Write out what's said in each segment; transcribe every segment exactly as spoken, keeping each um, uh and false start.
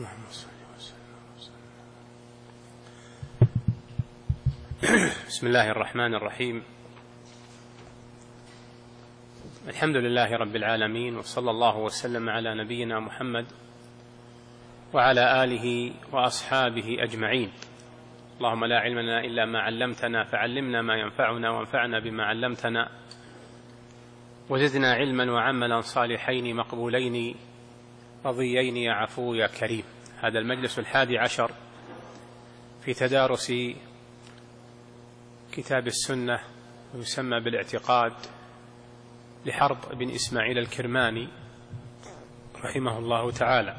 بسم الله الرحمن الرحيم. الحمد لله رب العالمين، وصلى الله وسلم على نبينا محمد وعلى آله وأصحابه أجمعين. اللهم لا علم لنا إلا ما علمتنا، فعلمنا ما ينفعنا وانفعنا بما علمتنا، وزدنا علما وعملا صالحين مقبولين رضيين يا عفو يا كريم. هذا المجلس الحادي عشر في تدارس كتاب السنة، ويسمى بالاعتقاد لحرب بن إسماعيل الكرماني رحمه الله تعالى.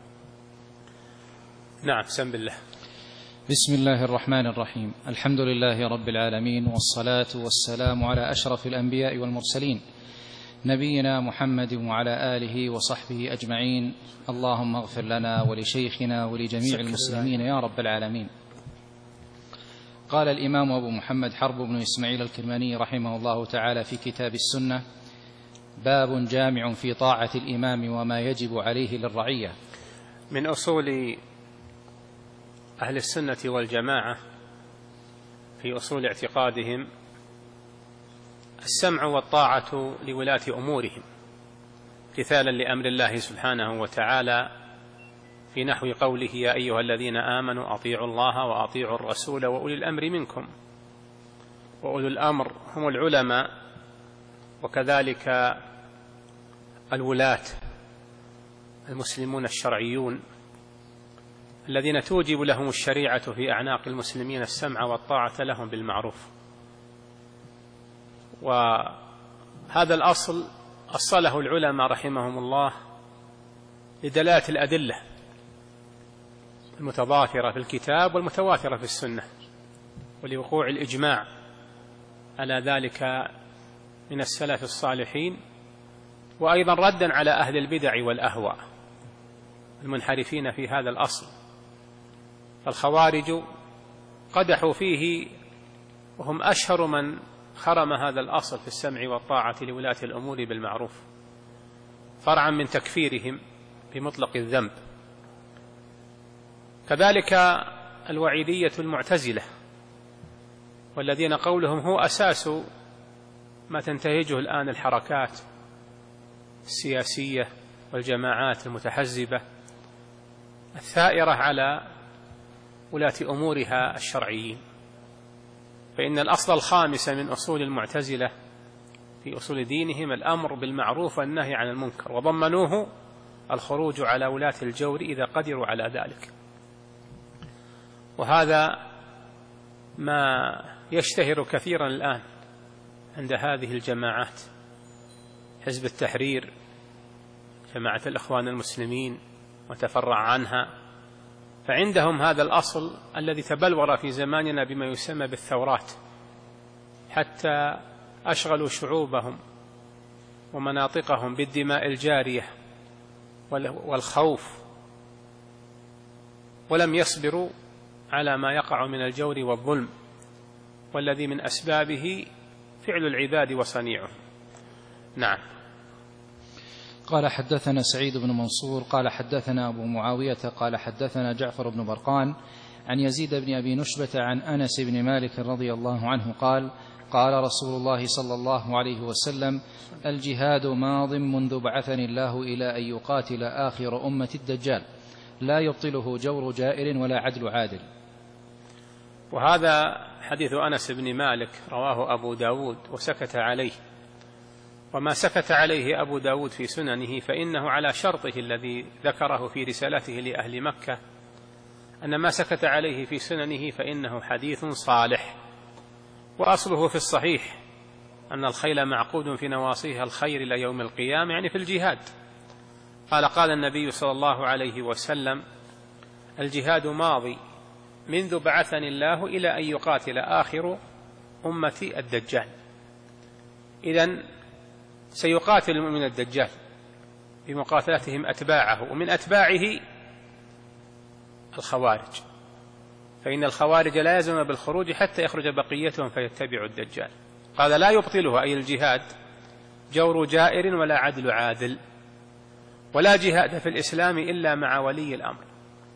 نعم، سم بالله. بسم الله الرحمن الرحيم. الحمد لله رب العالمين، والصلاة والسلام على أشرف الأنبياء والمرسلين، نبينا محمد وعلى آله وصحبه أجمعين. اللهم اغفر لنا ولشيخنا ولجميع المسلمين يا رب العالمين. قال الإمام أبو محمد حرب بن إسماعيل الكرماني رحمه الله تعالى في كتاب السنة: باب جامع في طاعة الإمام وما يجب عليه للرعية. من أصول أهل السنة والجماعة في أصول اعتقادهم السمع والطاعة لولاة أمورهم، امتثالا لأمر الله سبحانه وتعالى في نحو قوله: يا أيها الذين آمنوا أطيعوا الله وأطيعوا الرسول وأولي الأمر منكم. وأولي الأمر هم العلماء، وكذلك الولاة المسلمون الشرعيون الذين توجب لهم الشريعة في أعناق المسلمين السمع والطاعة لهم بالمعروف. وهذا الأصل أصله العلماء رحمهم الله لدلالة الأدلة المتضافرة في الكتاب والمتواترة في السنة، ولوقوع الإجماع على ذلك من السلف الصالحين، وأيضا ردا على أهل البدع والأهواء المنحرفين في هذا الأصل. فالخوارج قدحوا فيه، وهم أشهر من خرم هذا الأصل في السمع والطاعة لولاة الأمور بالمعروف، فرعا من تكفيرهم بمطلق الذنب. كذلك الوعيدية المعتزلة، والذين قولهم هو أساس ما تنتهجه الآن الحركات السياسية والجماعات المتحزبة الثائرة على ولاة أمورها الشرعيين. فإن الأصل الخامس من أصول المعتزلة في أصول دينهم الأمر بالمعروف والنهي عن المنكر، وضمنوه الخروج على ولاة الجور إذا قدروا على ذلك. وهذا ما يشتهر كثيرا الآن عند هذه الجماعات: حزب التحرير، جماعة الإخوان المسلمين وتفرع عنها. فعندهم هذا الأصل الذي تبلور في زماننا بما يسمى بالثورات، حتى أشغلوا شعوبهم ومناطقهم بالدماء الجارية والخوف، ولم يصبروا على ما يقع من الجور والظلم، والذي من أسبابه فعل العباد وصنيعهم. نعم. قال حدثنا سعيد بن منصور قال حدثنا أبو معاوية قال حدثنا جعفر بن برقان عن يزيد بن أبي نشبة عن أنس بن مالك رضي الله عنه قال: قال رسول الله صلى الله عليه وسلم: الجهاد ماض منذ بعثني الله إلى أن يقاتل آخر أمة الدجال، لا يبطله جور جائر ولا عدل عادل. وهذا حديث أنس بن مالك رواه أبو داود وسكت عليه. وما سكت عليه أبو داود في سننه فإنه على شرطه الذي ذكره في رسالته لأهل مكة، أن ما سكت عليه في سننه فإنه حديث صالح، وأصله في الصحيح أن الخيل معقود في نواصيها الخير إلى يوم القيامة، يعني في الجهاد. قال قال النبي صلى الله عليه وسلم: الجهاد ماضي منذ بعثني الله إلى أن يقاتل آخر أمتي الدجال. إذن سيقاتل من الدجال بمقاتلتهم أتباعه، ومن أتباعه الخوارج، فإن الخوارج لا يلزم بالخروج حتى يخرج بقيتهم فيتبعوا الدجال. قال: لا يبطله أي الجهاد جور جائر ولا عدل عادل، ولا جهاد في الإسلام إلا مع ولي الأمر.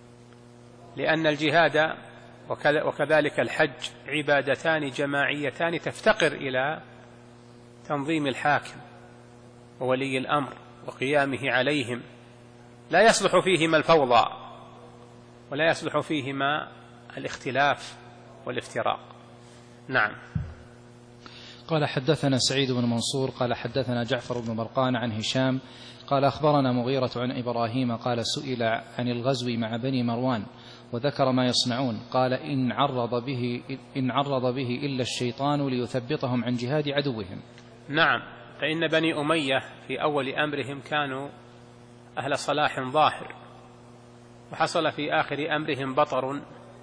لأن الجهاد وكذلك الحج عبادتان جماعيتان تفتقر إلى تنظيم الحاكم وولي الأمر وقيامه عليهم، لا يصلح فيهما الفوضى ولا يصلح فيهما الاختلاف والافتراق. نعم. قال حدثنا سعيد بن منصور قال حدثنا جعفر بن برقان عن هشام قال أخبرنا مغيرة عن إبراهيم قال سئل عن الغزو مع بني مروان وذكر ما يصنعون، قال إن عرض به, إن عرض به إلا الشيطان ليثبطهم عن جهاد عدوهم. نعم، فإن بني أمية في أول أمرهم كانوا أهل صلاح ظاهر، وحصل في آخر أمرهم بطر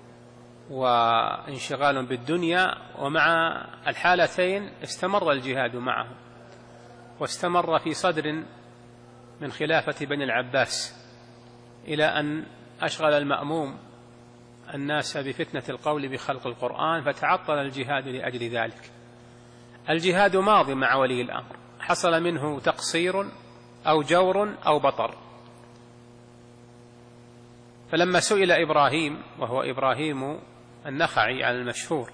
وانشغال بالدنيا، ومع الحالتين استمر الجهاد معهم، واستمر في صدر من خلافة بني العباس إلى أن أشغل المأموم الناس بفتنة القول بخلق القرآن، فتعطل الجهاد لأجل ذلك. الجهاد ماض مع ولي الأمر، حصل منه تقصير أو جور أو بطر. فلما سئل إبراهيم، وهو إبراهيم النخعي على المشهور،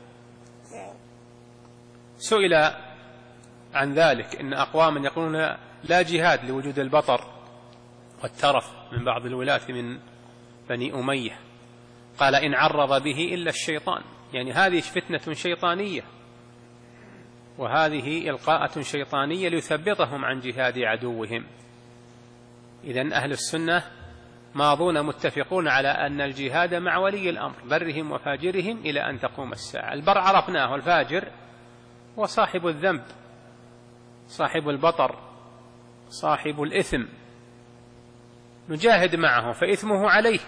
سئل عن ذلك، إن أقواما يقولون لا جهاد لوجود البطر والترف من بعض الولاة من بني أمية، قال إن عرض به إلا الشيطان، يعني هذه فتنة شيطانية وهذه إلقاءة شيطانية ليثبطهم عن جهاد عدوهم. إذن أهل السنة ماضون متفقون على أن الجهاد مع ولي الأمر برهم وفاجرهم إلى أن تقوم الساعة. البر عرفناه، الفاجر وصاحب الذنب، صاحب البطر، صاحب الإثم، نجاهد معه فإثمه عليه،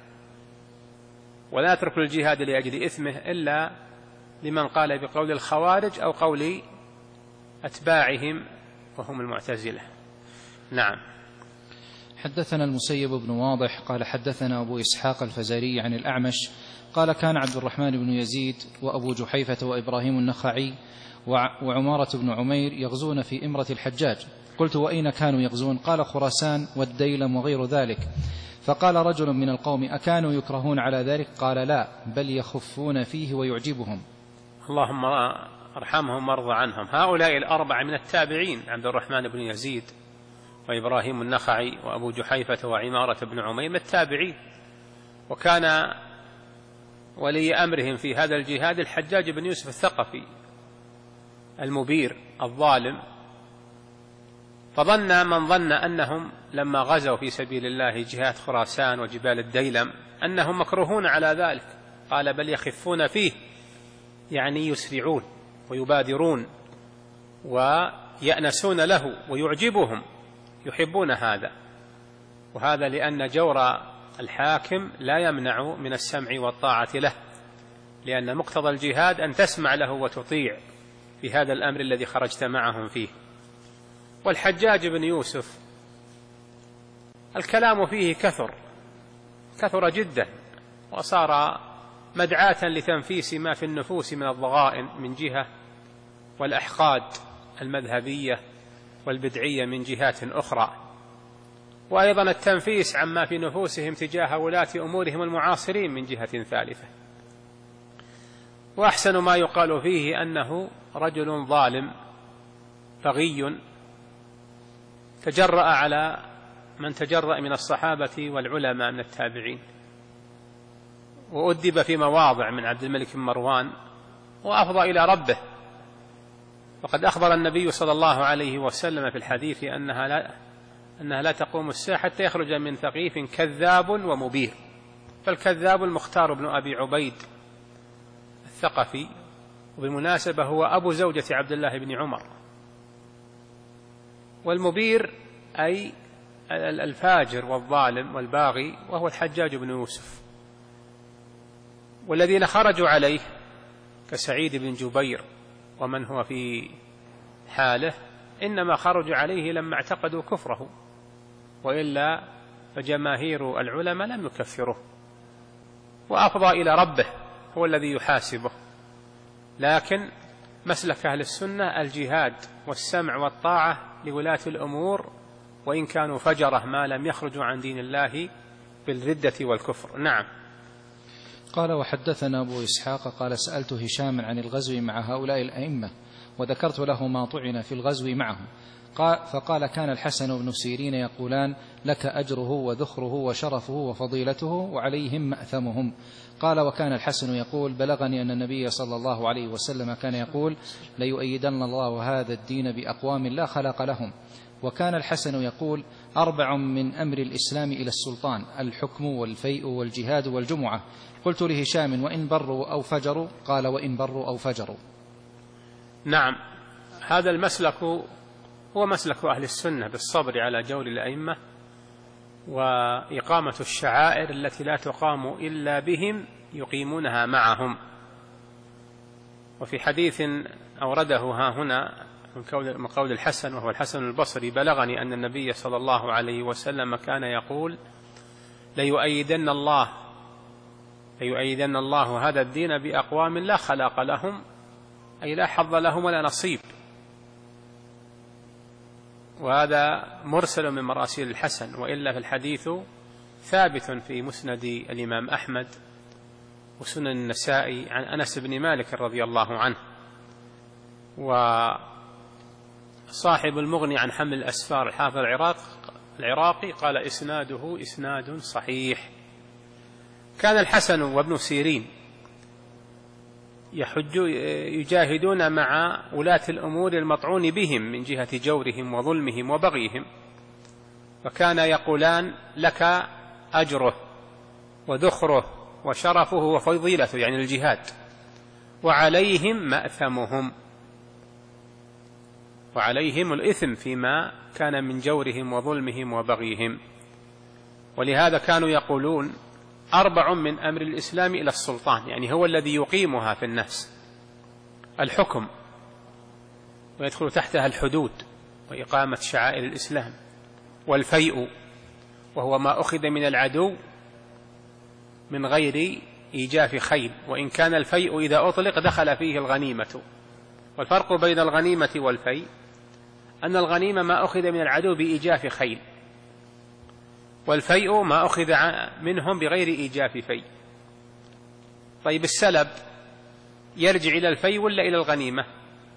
ولا نترك الجهاد لأجل إثمه إلا لمن قال بقول الخوارج أو قول أتباعهم وهم المعتزلة. نعم. حدثنا المسيب بن واضح قال حدثنا أبو إسحاق الفزاري عن الأعمش قال كان عبد الرحمن بن يزيد وأبو جحيفة وإبراهيم النخعي وعمارة بن عمير يغزون في إمرة الحجاج، قلت وأين كانوا يغزون؟ قال خراسان والديلم وغير ذلك. فقال رجل من القوم أكانوا يكرهون على ذلك؟ قال لا، بل يخفون فيه ويعجبهم. اللهم ارحمهم وارض عنهم. هؤلاء الأربعة من التابعين، عبد الرحمن بن يزيد وإبراهيم النخعي وأبو جحيفة وعمارة بن عمير من التابعين، وكان ولي أمرهم في هذا الجهاد الحجاج بن يوسف الثقفي المبير الظالم. فظن من ظن أنهم لما غزوا في سبيل الله جهات خراسان وجبال الديلم أنهم مكروهون على ذلك، قال بل يخفون فيه، يعني يسرعون ويبادرون ويأنسون له ويعجبهم، يحبون هذا. وهذا لأن جور الحاكم لا يمنع من السمع والطاعة له، لأن مقتضى الجهاد أن تسمع له وتطيع في هذا الأمر الذي خرجت معهم فيه. والحجاج بن يوسف الكلام فيه كثر كثر جدا، وصار مدعاة لتنفيس ما في النفوس من الضغائن من جهة، والأحقاد المذهبية والبدعية من جهات أخرى، وأيضا التنفيس عما في نفوسهم تجاه ولاة أمورهم المعاصرين من جهة ثالثة. وأحسن ما يقال فيه أنه رجل ظالم بغي تجرأ على من تجرأ من الصحابة والعلماء من التابعين، وأدب في مواضع من عبد الملك بن مروان، وأفضى إلى ربه. وقد أخبر النبي صلى الله عليه وسلم في الحديث أنها لا, أنها لا تقوم الساعة حتى يخرج من ثقيف كذاب ومبير. فالكذاب المختار بن أبي عبيد الثقفي، وبالمناسبة هو أبو زوجة عبد الله بن عمر. والمبير أي الفاجر والظالم والباغي، وهو الحجاج بن يوسف. والذين خرجوا عليه كسعيد بن جبير ومن هو في حاله إنما خرجوا عليه لما اعتقدوا كفره، وإلا فجماهير العلماء لم يكفروه. وأفضى إلى ربه هو الذي يحاسبه. لكن مسلك أهل السنة الجهاد والسمع والطاعة لولاة الأمور، وإن كانوا فجرة ما لم يخرجوا عن دين الله بالردة والكفر. نعم. قال وحدثنا أبو إسحاق قال سألت هشاما عن الغزو مع هؤلاء الأئمة وذكرت له ما طعن في الغزو معهم، قال فقال كان الحسن بن سيرين يقولان لك أجره وذخره وشرفه وفضيلته وعليهم مأثمهم. قال وكان الحسن يقول بلغني أن النبي صلى الله عليه وسلم كان يقول ليؤيدن الله هذا الدين بأقوام لا خلاق لهم. وكان الحسن يقول أربع من أمر الإسلام إلى السلطان الحكم والفيء والجهاد والجمعة. قلت لهشام وإن بروا أو فجروا؟ قال وإن بروا أو فجروا. نعم، هذا المسلك هو مسلك أهل السنة بالصبر على جور الأئمة وإقامة الشعائر التي لا تقام إلا بهم يقيمونها معهم. وفي حديث أورده ها هنا من قول الحسن وهو الحسن البصري بلغني أن النبي صلى الله عليه وسلم كان يقول ليؤيدن الله ليؤيدن الله هذا الدين بأقوام لا خلاق لهم، أي لا حظ لهم ولا نصيب. وهذا مرسل من مراسيل الحسن، وإلا في الحديث ثابت في مسند الإمام أحمد وسنن النسائي عن أنس بن مالك رضي الله عنه. وصاحب المغني عن حمل الأسفار الحافظ العراق العراقي قال إسناده إسناد صحيح. كان الحسن وابن سيرين يجاهدون مع ولاة الأمور المطعون بهم من جهة جورهم وظلمهم وبغيهم، وكان يقولان لك أجره وذخره وشرفه وفضيلته، يعني الجهاد، وعليهم مأثمهم، وعليهم الإثم فيما كان من جورهم وظلمهم وبغيهم. ولهذا كانوا يقولون أربع من أمر الإسلام إلى السلطان، يعني هو الذي يقيمها في الناس: الحكم، ويدخل تحتها الحدود وإقامة شعائر الإسلام، والفيء وهو ما أخذ من العدو من غير إيجاف خيل، وإن كان الفيء إذا أطلق دخل فيه الغنيمة. والفرق بين الغنيمة والفيء أن الغنيمة ما أخذ من العدو بإيجاف خيل، والفيء ما أخذ منهم بغير إيجاف فيء. طيب السلب يرجع إلى الفيء ولا إلى الغنيمة؟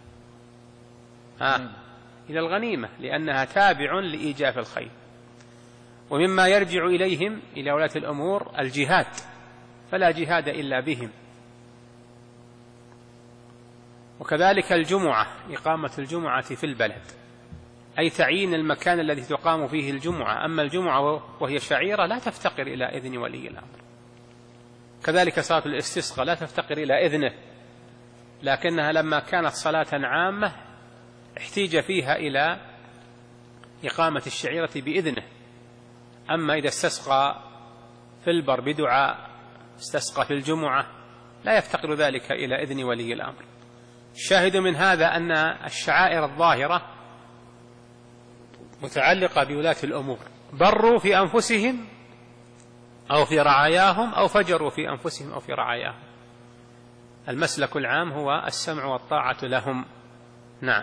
آه. إلى الغنيمة، لأنها تابع لإيجاف الخيل. ومما يرجع إليهم إلى ولاة الأمور الجهاد، فلا جهاد إلا بهم. وكذلك الجمعة، إقامة الجمعة في البلد، أي تعيين المكان الذي تقام فيه الجمعة. أما الجمعة وهي شعيرة لا تفتقر إلى إذن ولي الأمر. كذلك صلاة الاستسقاء لا تفتقر إلى إذنه، لكنها لما كانت صلاة عامة احتيج فيها إلى إقامة الشعيرة بإذنه. أما إذا استسقى في البر بدعاء، استسقى في الجمعة، لا يفتقر ذلك إلى إذن ولي الأمر. الشاهد من هذا أن الشعائر الظاهرة متعلقة بولاة الأمور، بروا في أنفسهم أو في رعاياهم أو فجروا في أنفسهم أو في رعاياهم. المسلك العام هو السمع والطاعة لهم. نعم.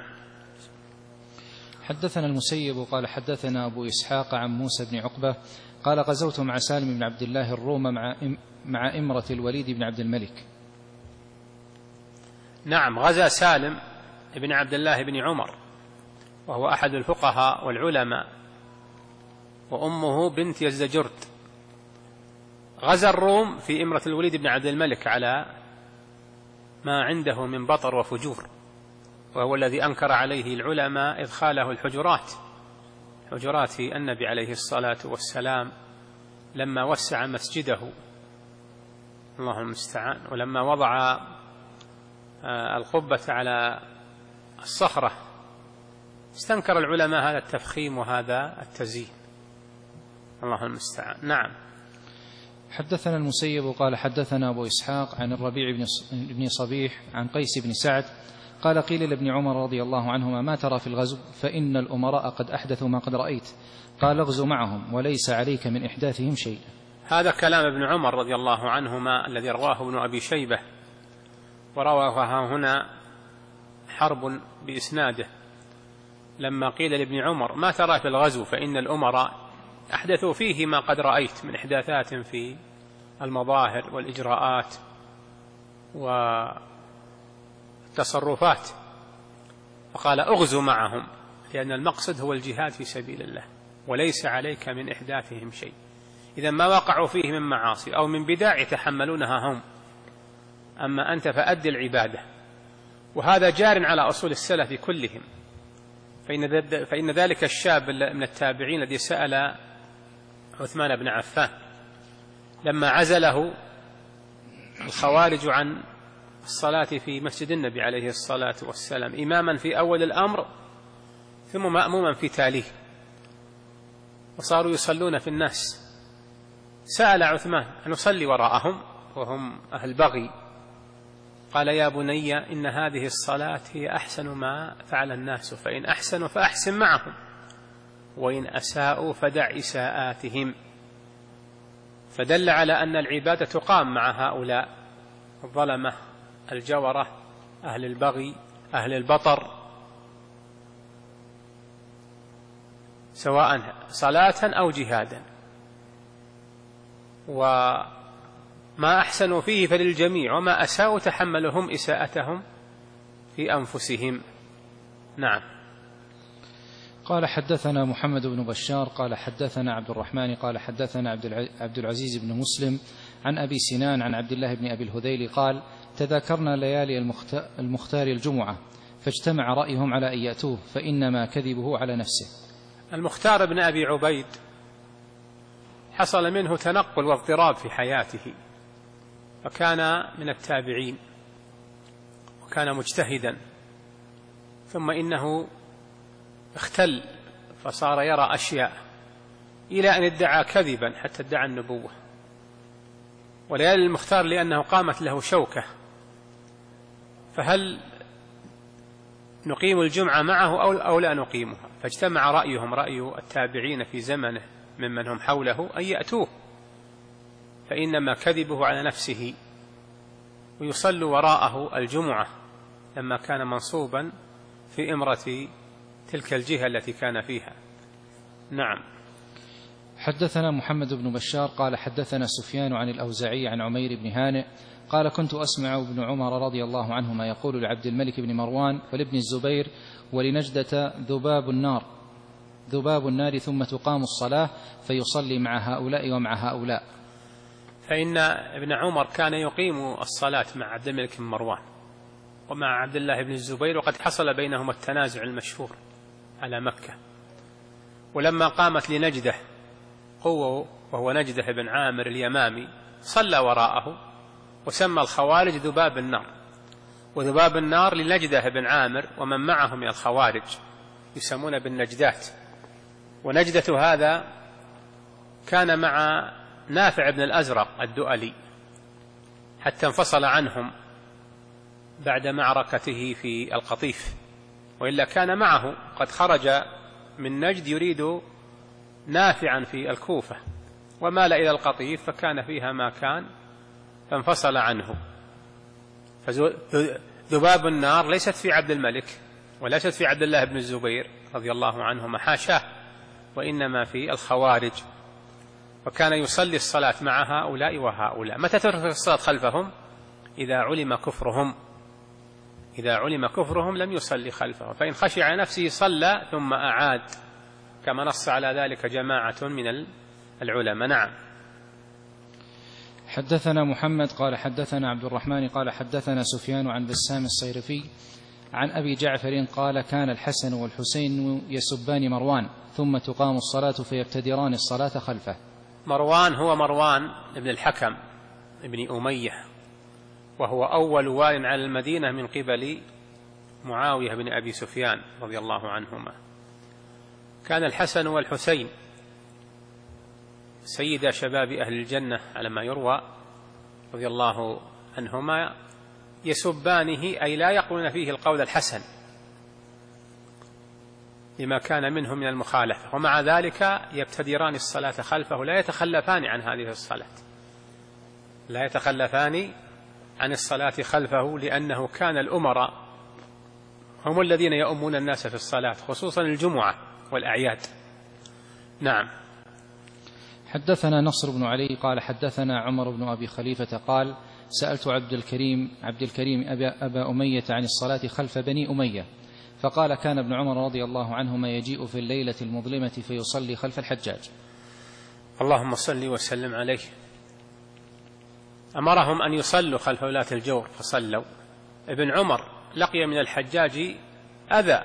حدثنا المسيب قال حدثنا أبو إسحاق عن موسى بن عقبة قال غزوت مع سالم بن عبد الله الروم مع مع إمرة الوليد بن عبد الملك. نعم، غزا سالم بن عبد الله بن عمر، وهو أحد الفقهاء والعلماء، وأمه بنت يزدجرد. غزا الروم في إمرة الوليد بن عبد الملك على ما عنده من بطر وفجور، وهو الذي أنكر عليه العلماء إدخاله الحجرات حجرات النبي عليه الصلاة والسلام لما وسع مسجده، الله المستعان، ولما وضع القبة على الصخرة. استنكر العلماء هذا التفخيم وهذا التزيين، الله المستعان. نعم. حدثنا المسيب قال حدثنا أبو إسحاق عن الربيع بن صبيح عن قيس بن سعد قال قيل لابن عمر رضي الله عنهما ما ترى في الغزو؟ فإن الأمراء قد أحدثوا ما قد رأيت. قال اغزو معهم وليس عليك من إحداثهم شيء. هذا كلام ابن عمر رضي الله عنهما الذي رواه ابن أبي شيبة، ورواه هنا حرب بإسناده، لما قيل لابن عمر ما ترى في الغزو؟ فإن الأمراء أحدثوا فيه ما قد رأيت من إحداثات في المظاهر والإجراءات والتصرفات، فقال اغزوا معهم، لأن المقصد هو الجهاد في سبيل الله وليس عليك من إحداثهم شيء. إذا ما وقعوا فيه من معاصي أو من بدع يتحملونها هم، أما أنت فأد العبادة. وهذا جار على أصول السلف كلهم. فإن ذلك الشاب من التابعين الذي سأل عثمان بن عفان لما عزله الخوارج عن الصلاة في مسجد النبي عليه الصلاة والسلام إماما في أول الأمر ثم مأموما في تاليه، وصاروا يصلون في الناس، سأل عثمان أن نصلي وراءهم وهم أهل بغي؟ قال يا بني إن هذه الصلاة هي أحسن ما فعل الناس، فإن أحسنوا فأحسن معهم، وإن أساءوا فدع إساءاتهم. فدل على أن العبادة تقام مع هؤلاء الظلمة الجورة أهل البغي أهل البطر، سواء صلاة أو جهادا، وما أحسنوا فيه فللجميع، وما أساءوا تحملهم إساءتهم في أنفسهم. نعم. قال حدثنا محمد بن بشار قال حدثنا عبد الرحمن قال حدثنا عبد العزيز بن مسلم عن أبي سنان عن عبد الله بن أبي الهذيل قال تذاكرنا ليالي المختار الجمعة فاجتمع رأيهم على أن يأتوه فإنما كذبه على نفسه. المختار بن أبي عبيد حصل منه تنقل واضطراب في حياته، فكان من التابعين وكان مجتهدا، ثم إنه اختل فصار يرى أشياء إلى أن ادعى كذبا حتى ادعى النبوة. وليالي المختار لأنه قامت له شوكة، فهل نقيم الجمعة معه أو لا نقيمها؟ فاجتمع رأيهم رأي التابعين في زمنه ممن هم حوله أن يأتوه، فإنما كذبه على نفسه، ويصلوا وراءه الجمعة لما كان منصوبا في إمرة تلك الجهة التي كان فيها. نعم. حدثنا محمد بن بشار قال حدثنا سفيان عن الأوزاعي عن عمير بن هانئ قال كنت أسمع ابن عمر رضي الله عنهما يقول لعبد الملك بن مروان ولابن الزبير ولنجدة ذباب النار ذباب النار ثم تقام الصلاة فيصلي مع هؤلاء ومع هؤلاء. فإن ابن عمر كان يقيم الصلاة مع عبد الملك بن مروان ومع عبد الله بن الزبير، وقد حصل بينهما التنازع المشهور على مكة. ولما قامت لنجدة قوة وهو نجدة بن عامر اليمامي صلى وراءه وسمى الخوارج ذباب النار، وذباب النار لنجدة بن عامر ومن معهم من الخوارج يسمون بالنجدات. ونجدة هذا كان مع نافع بن الأزرق الدؤلي حتى انفصل عنهم بعد معركته في القطيف، وإلا كان معه قد خرج من نجد يريد نافعا في الكوفة ومال إلى القطيف فكان فيها ما كان فانفصل عنه. فذباب النار ليست في عبد الملك وليست في عبد الله بن الزبير رضي الله عنهما، حاشاه، وإنما في الخوارج. وكان يصلي الصلاة مع هؤلاء وهؤلاء. متى تترك الصلاة خلفهم؟ إذا علم كفرهم إذا علم كفرهم لم يصلي خلفه، فإن خشي على نفسه صلى ثم أعاد، كما نص على ذلك جماعة من العلماء. نعم. حدثنا محمد قال حدثنا عبد الرحمن قال حدثنا سفيان عن بسام الصيرفي عن أبي جعفر قال كان الحسن والحسين يسبان مروان ثم تقام الصلاة فيبتدران الصلاة خلفه. مروان هو مروان ابن الحكم ابن أمية، وهو أول وال على المدينة من قبل معاوية بن أبي سفيان رضي الله عنهما. كان الحسن والحسين سيدا شباب أهل الجنة على ما يروى رضي الله عنهما، يسبانه أي لا يقولون فيه القول الحسن لما كان منه من المخالفة، ومع ذلك يبتدران الصلاة خلفه، لا يتخلفان عن هذه الصلاة لا يتخلفان عن الصلاة خلفه، لأنه كان الأمراء هم الذين يؤمون الناس في الصلاة خصوصا الجمعة والأعياد. نعم. حدثنا نصر بن علي قال حدثنا عمر بن أبي خليفة قال سألت عبد الكريم عبد الكريم أبا, أبا أمية عن الصلاة خلف بني أمية فقال كان ابن عمر رضي الله عنهما يجيء في الليلة المظلمة فيصلي خلف الحجاج. اللهم صل وسلم عليه. أمرهم أن يصلوا خلف ولاة الجور فصلوا. ابن عمر لقي من الحجاج أذى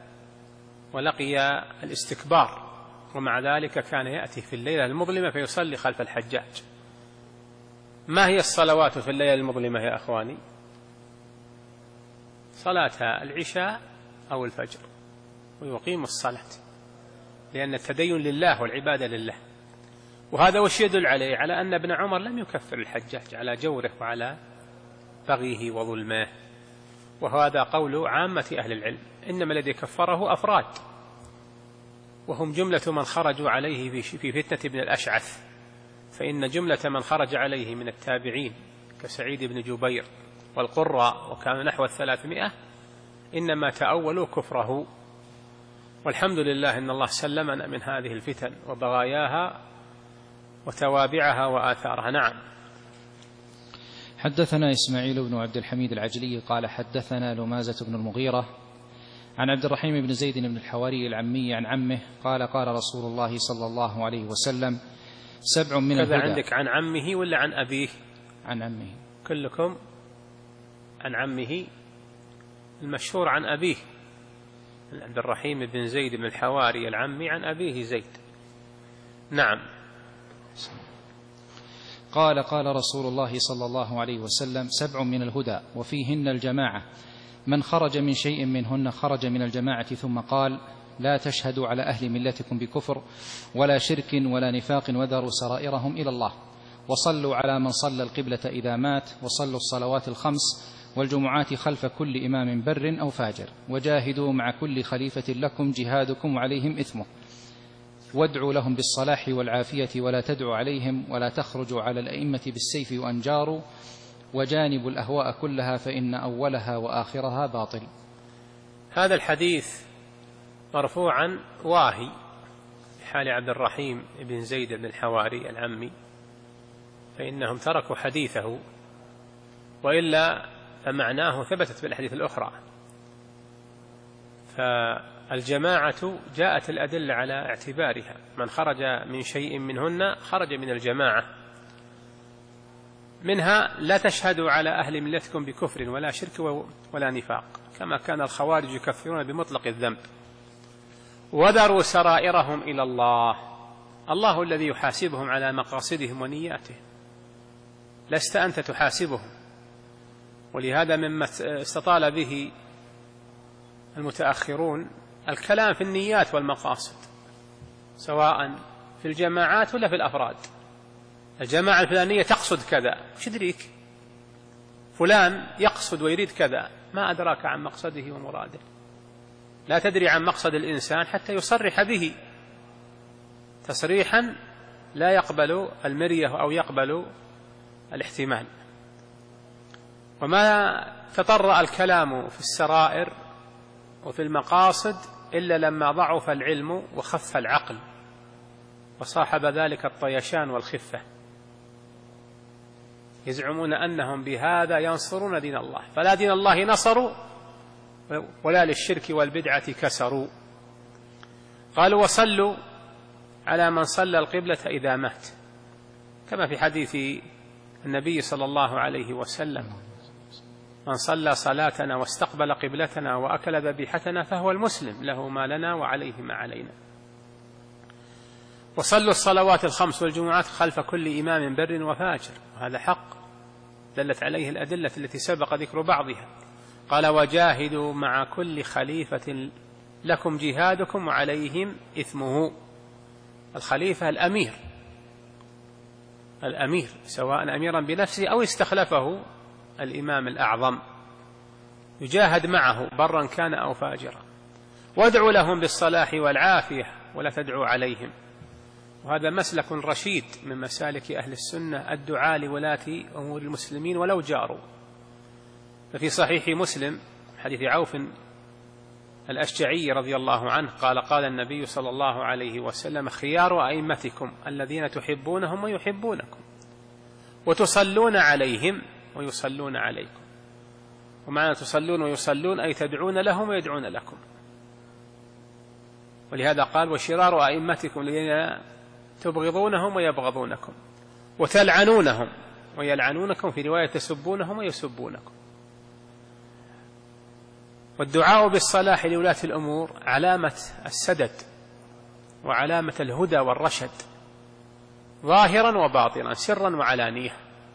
ولقي الاستكبار، ومع ذلك كان يأتي في الليلة المظلمة فيصلي خلف الحجاج. ما هي الصلوات في الليلة المظلمة يا أخواني؟ صلاة العشاء أو الفجر، ويقيم الصلاة، لأن التدين لله والعبادة لله. وهذا وش يدل عليه؟ على أن ابن عمر لم يكفر الحجاج على جوره وعلى بغيه وظلمه، وهذا قول عامة أهل العلم. إنما الذي كفره أفراد، وهم جملة من خرجوا عليه في فتنة ابن الأشعث، فإن جملة من خرج عليه من التابعين كسعيد بن جبير والقراء وكان نحو الثلاثمائة إنما تأولوا كفره. والحمد لله إن الله سلمنا من هذه الفتن وبغاياها وتوابعها وآثارها. نعم. حدثنا إسماعيل بن عبد الحميد العجلي قال حدثنا لمازة بن المغيرة عن عبد الرحيم بن زيد بن الحواري العمي عن عمه قال قال رسول الله صلى الله عليه وسلم سبع من الهدى. كذا عندك عن عمه ولا عن أبيه؟ عن عمه. كلكم عن عمه. المشهور عن أبيه، عبد الرحيم بن زيد بن الحواري العمي عن أبيه زيد. نعم. قال قال رسول الله صلى الله عليه وسلم سبع من الهدى وفيهن الجماعة، من خرج من شيء منهن خرج من الجماعة. ثم قال لا تشهدوا على أهل ملتكم بكفر ولا شرك ولا نفاق وذروا سرائرهم إلى الله، وصلوا على من صلى القبلة إذا مات، وصلوا الصلوات الخمس والجمعات خلف كل إمام بر أو فاجر، وجاهدوا مع كل خليفة لكم جهادكم وعليهم إثمه، وادعوا لهم بالصلاح والعافية ولا تدعوا عليهم، ولا تخرجوا على الأئمة بالسيف وأنجاروا، وجانبوا الأهواء كلها فإن أولها وآخرها باطل. هذا الحديث مرفوعا واهي حال عبد الرحيم بن زيد بن الحواري العمي، فإنهم تركوا حديثه، وإلا فمعناه ثبتت بالحديث الأخرى. فالجماعة جاءت الأدلة على اعتبارها، من خرج من شيء منهن خرج من الجماعة. منها لا تشهدوا على أهل ملتكم بكفر ولا شرك ولا نفاق، كما كان الخوارج يكفرون بمطلق الذنب. وذروا سرائرهم إلى الله، الله الذي يحاسبهم على مقاصدهم ونياتهم، لست أنت تحاسبهم. ولهذا مما استطال به المتأخرون الكلام في النيات والمقاصد، سواء في الجماعات ولا في الأفراد. الجماعة الفلانية تقصد كذا، وش يدريك؟ فلان يقصد ويريد كذا، ما أدراك عن مقصده ومراده. لا تدري عن مقصد الإنسان حتى يصرح به تصريحا لا يقبل المرية أو يقبل الاحتمال. وما تطرأ الكلام في السرائر وفي المقاصد إلا لما ضعف العلم وخف العقل، وصاحب ذلك الطيشان والخفة. يزعمون أنهم بهذا ينصرون دين الله، فلا دين الله نصروا ولا للشرك والبدعة كسروا. قالوا وصلوا على من صلى القبلة إذا مات، كما في حديث النبي صلى الله عليه وسلم من صلى صلاتنا واستقبل قبلتنا وأكل ذبيحتنا فهو المسلم، له ما لنا وعليه ما علينا. وصلوا الصلوات الخمس والجمعات خلف كل إمام بر وفاجر، وهذا حق دلت عليه الأدلة التي سبق ذكر بعضها. قال وجاهدوا مع كل خليفة لكم جهادكم وعليهم إثمه. الخليفة الأمير، الأمير سواء أميرا بنفسه أو استخلفه الإمام الأعظم، يجاهد معه برا كان أو فاجرا. وادعوا لهم بالصلاح والعافية ولا تدعوا عليهم. وهذا مسلك رشيد من مسالك أهل السنة، الدعاء لولاة أمور المسلمين ولو جاروا. ففي صحيح مسلم حديث عوف الأشجعي رضي الله عنه قال قال النبي صلى الله عليه وسلم: خيار أئمتكم الذين تحبونهم ويحبونكم وتصلون عليهم ويصلون عليكم. ومعنى تصلون ويصلون أي تدعون لهم ويدعون لكم. ولهذا قال: وشرار أئمتكم الذين تبغضونهم ويبغضونكم وتلعنونهم ويلعنونكم، في رواية تسبونهم ويسبونكم. والدعاء بالصلاح لولاة الأمور علامة السدد وعلامة الهدى والرشد، ظاهرا وباطنا، سرا وعلانية.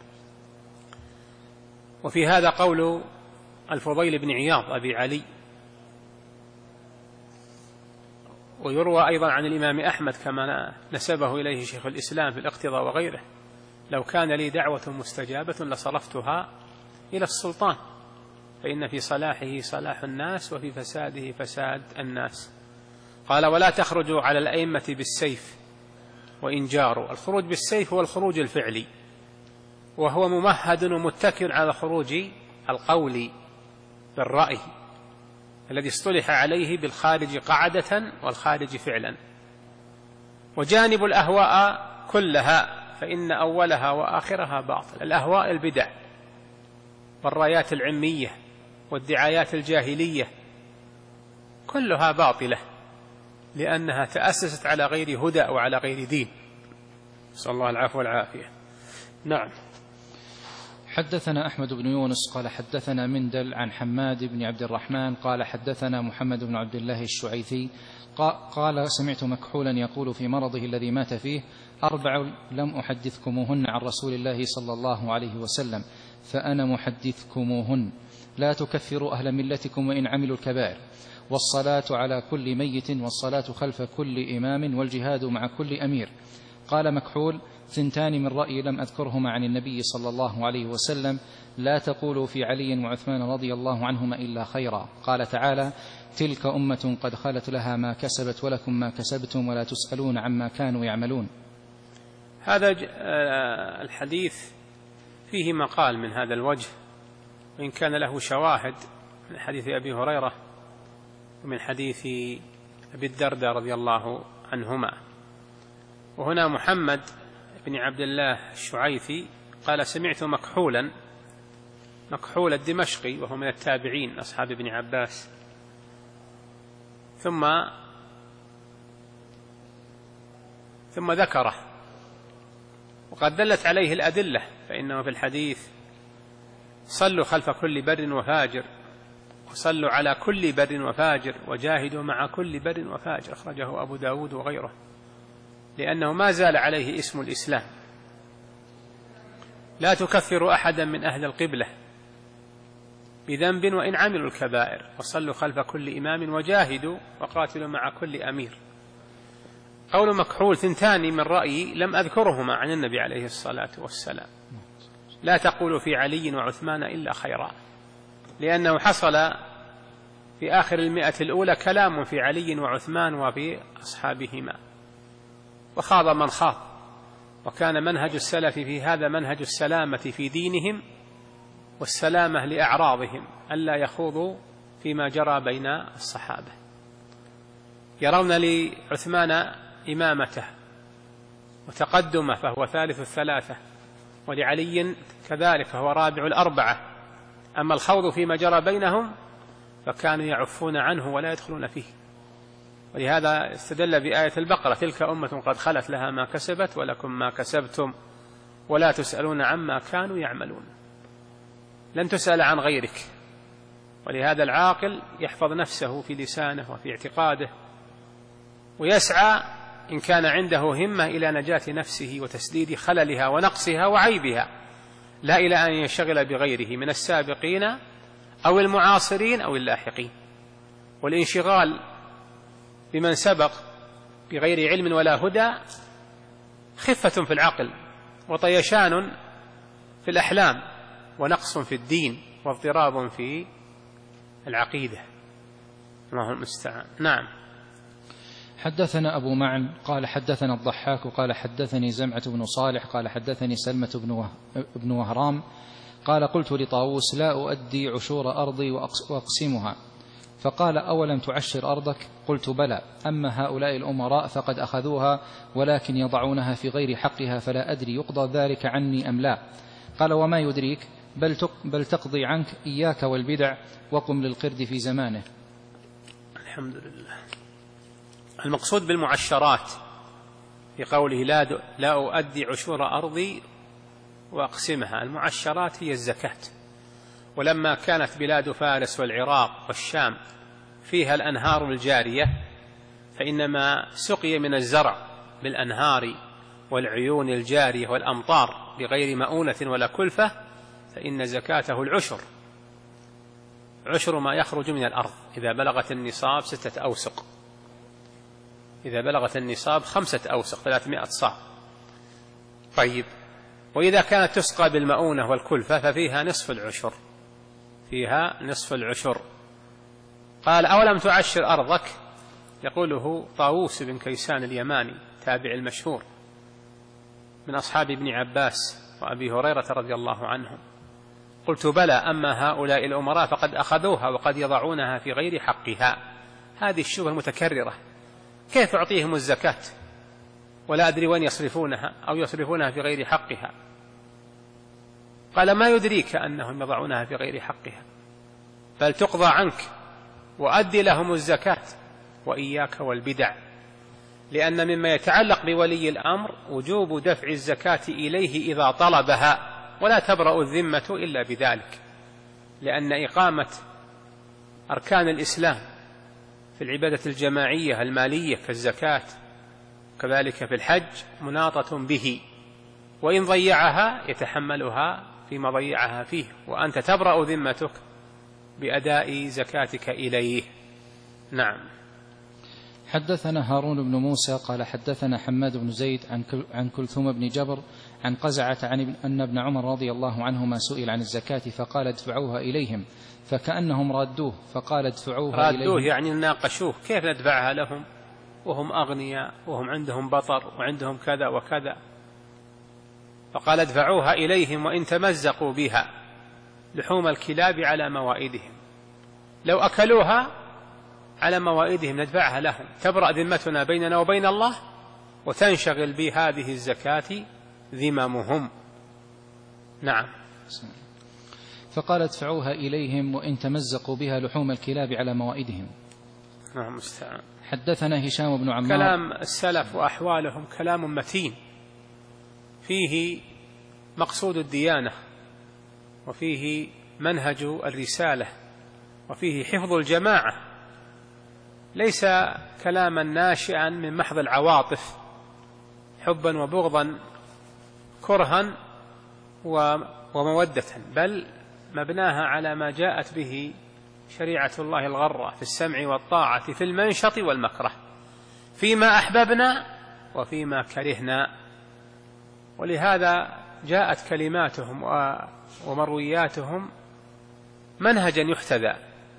وفي هذا قول الفضيل بن عياض أبي علي. ويروى أيضا عن الإمام أحمد كما نسبه إليه شيخ الإسلام في الاقتضاء وغيره: لو كان لي دعوة مستجابة لصرفتها إلى السلطان، فإن في صلاحه صلاح الناس وفي فساده فساد الناس. قال: ولا تخرجوا على الأئمة بالسيف وإن جاروا. الخروج بالسيف هو الخروج الفعلي، وهو ممهد ومتكل على خروج القول بالرأي الذي اصطلح عليه بالخارج قعدة والخارج فعلا. وجانب الأهواء كلها فإن أولها وآخرها باطل. الأهواء البدع والرايات العمية والدعايات الجاهلية كلها باطلة، لأنها تأسست على غير هدى وعلى غير دين. صلى الله العفو والعافية. نعم. حدثنا أحمد بن يونس قال حدثنا مندل عن حماد بن عبد الرحمن قال حدثنا محمد بن عبد الله الشعيثي قال: سمعت مكحولا يقول في مرضه الذي مات فيه: أربع لم أحدثكموهن عن رسول الله صلى الله عليه وسلم فأنا محدثكموهن: لا تكفروا أهل ملتكم وإن عملوا الكبائر، والصلاة على كل ميت، والصلاة خلف كل إمام، والجهاد مع كل أمير. قال مكحول: ثنتان من رأيي لم أذكرهما عن النبي صلى الله عليه وسلم: لا تقولوا في علي وعثمان رضي الله عنهما إلا خيرا. قال تعالى: تلك أمة قد خلت لها ما كسبت ولكم ما كسبتم ولا تسألون عما كانوا يعملون. هذا الحديث فيه مقال من هذا الوجه، وإن كان له شواهد من حديث أبي هريرة ومن حديث أبي الدرداء رضي الله عنهما. وهنا محمد بن عبد الله الشعيثي قال: سمعت مكحولا، مكحول الدمشقي وهو من التابعين أصحاب ابن عباس، ثم ثم ذكره، وقد دلت عليه الأدلة، فإنه في الحديث: صلوا خلف كل بر وفاجر، وصلوا على كل بر وفاجر، وجاهدوا مع كل بر وفاجر. أخرجه أبو داود وغيره، لأنه ما زال عليه اسم الإسلام. لا تكفروا أحدا من أهل القبلة بذنب وإن عملوا الكبائر، وصلوا خلف كل إمام، وجاهدوا وقاتلوا مع كل أمير. قول مكحول: ثنتان من رأيي لم أذكرهما عن النبي عليه الصلاة والسلام: لا تقولوا في علي وعثمان إلا خيرا، لأنه حصل في آخر المئة الأولى كلام في علي وعثمان وفي أصحابهما، وخاض من خاض. وكان منهج السلف في هذا منهج السلامة في دينهم والسلامة لأعراضهم، ألا يخوضوا فيما جرى بين الصحابة. يرون لعثمان إمامته وتقدمه فهو ثالث الثلاثة، ولعلي كذلك فهو رابع الأربعة. أما الخوض فيما جرى بينهم فكانوا يعفون عنه ولا يدخلون فيه. ولهذا استدل بآية البقرة: تلك أمة قد خلت لها ما كسبت ولكم ما كسبتم ولا تسألون عما كانوا يعملون. لن تسأل عن غيرك. ولهذا العاقل يحفظ نفسه في لسانه وفي اعتقاده، ويسعى إن كان عنده همة إلى نجاة نفسه وتسديد خللها ونقصها وعيبها، لا إلى أن ينشغل بغيره من السابقين أو المعاصرين أو اللاحقين. والانشغال بمن سبق بغير علم ولا هدى خفة في العقل وطيشان في الأحلام ونقص في الدين واضطراب في العقيدة. الله المستعان. نعم. حدثنا أبو معن قال حدثنا الضحاك قال حدثني زمعة بن صالح قال حدثني سلمة بن وهرام قال: قلت لطاووس: لا أؤدي عشور أرضي وأقسمها، فقال أولم تعشر أرضك؟ قلت بلى، أما هؤلاء الأمراء فقد أخذوها ولكن يضعونها في غير حقها، فلا أدري يقضى ذلك عني أم لا. قال وما يدريك، بل, بل تقضي عنك، إياك والبدع، وقم للقرد في زمانه. الحمد لله. المقصود بالمعشرات في قوله لا, لا أؤدي عشور أرضي وأقسمها، المعشرات هي الزكاة. ولما كانت بلاد فارس والعراق والشام فيها الأنهار الجارية، فإنما سقي من الزرع بالأنهار والعيون الجارية والأمطار بغير مؤونة ولا كلفة، فإن زكاته العشر، عشر ما يخرج من الأرض إذا بلغت النصاب ستة أوسق، إذا بلغت النصاب خمسة أوسق ثلاثمائة صاع. طيب، وإذا كانت تسقى بالمؤونة والكلفة ففيها نصف العشر، فيها نصف العشر. قال أولم تعشر أرضك؟ يقوله طاووس بن كيسان اليماني تابع المشهور من أصحاب ابن عباس وأبي هريرة رضي الله عنهم. قلت بلى، أما هؤلاء الأمراء فقد أخذوها وقد يضعونها في غير حقها. هذه الشبهة المتكررة، كيف أعطيهم الزكاة ولا أدري وين يصرفونها أو يصرفونها في غير حقها؟ قال ما يدريك أنهم يضعونها في غير حقها، بل تقضى عنك وأدي لهم الزكاة، وإياك والبدع، لأن مما يتعلق بولي الأمر وجوب دفع الزكاة إليه إذا طلبها، ولا تبرأ الذمة إلا بذلك، لأن إقامة أركان الإسلام في العبادة الجماعية المالية كالزكاة كذلك في الحج مناطة به، وإن ضيعها يتحملها فيما ضيعها فيه، وأنت تبرأ ذمتك بأداء زكاتك إليه. نعم. حدثنا هارون بن موسى قال حدثنا حماد بن زيد عن كلثوم بن جبر عن قزعة عن أن ابن عمر رضي الله عنهما سئل عن الزكاة فقال ادفعوها إليهم، فكأنهم رادوه، فقال ادفعوها رادوه إليهم يعني ناقشوه كيف ندفعها لهم وهم أغنياء وهم عندهم بطر وعندهم كذا وكذا، فقال ادفعوها إليهم وإن تمزقوا بها لحوم الكلاب على موائدهم، لو أكلوها على موائدهم ندفعها لهم، تبرأ ذمتنا بيننا وبين الله، وتنشغل بهذه الزكاة ذممهم. نعم. فقال ادفعوها إليهم وإن تمزقوا بها لحوم الكلاب على موائدهم. نعم مستعان. حدثنا هشام بن عمار. كلام السلف وأحوالهم كلام متين، فيه مقصود الديانة، وفيه منهج الرسالة، وفيه حفظ الجماعة، ليس كلاما ناشئا من محض العواطف حبا وبغضا كرها ومودة، بل مبناها على ما جاءت به شريعة الله الغرة في السمع والطاعة في المنشط والمكره، فيما أحببنا وفيما كرهنا. ولهذا جاءت كلماتهم ومروياتهم منهجا يحتذى